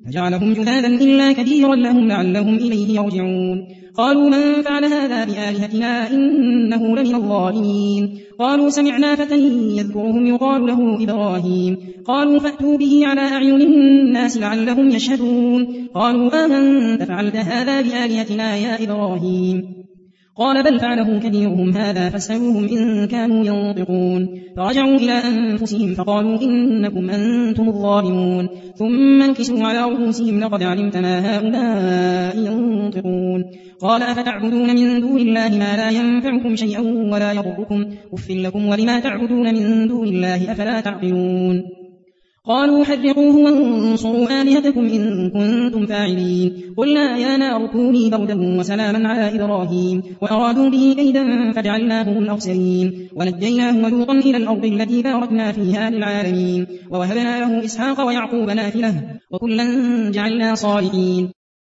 فجعلهم جذاذا إلا كبيرا لهم لعلهم إليه يرجعون قالوا من فعل هذا بآلهتنا إنه لمن الظالمين قالوا سمعنا فتى يذكرهم يقال له إبراهيم قالوا فأتوا به على أعين الناس لعلهم يشهدون قالوا آمنت فعلت هذا بآلهتنا يا إبراهيم قال بل فعله كبيرهم هذا فاسألوهم إن كانوا ينطقون فرجعوا إلى أنفسهم فقالوا إنكم أنتم الظالمون ثم انكسوا على رؤوسهم لقد علمت ما هؤلاء ينطقون قال أفتعبدون من دون الله ما لا ينفعكم شيئا ولا يضركم أف لكم ولما تعبدون من دون الله أفلا تعقلون قالوا حرقوه وانصروا آلهتكم إن كنتم فاعلين قلنا يا نار كوني بردا وسلاما على إبراهيم وأرادوا به كيدا فجعلناهم الأخسرين ونجيناه ولوطا إلى الأرض التي باركنا فيها للعالمين ووهبنا له إسحاق ويعقوب نافلة وكلا جعلنا صالحين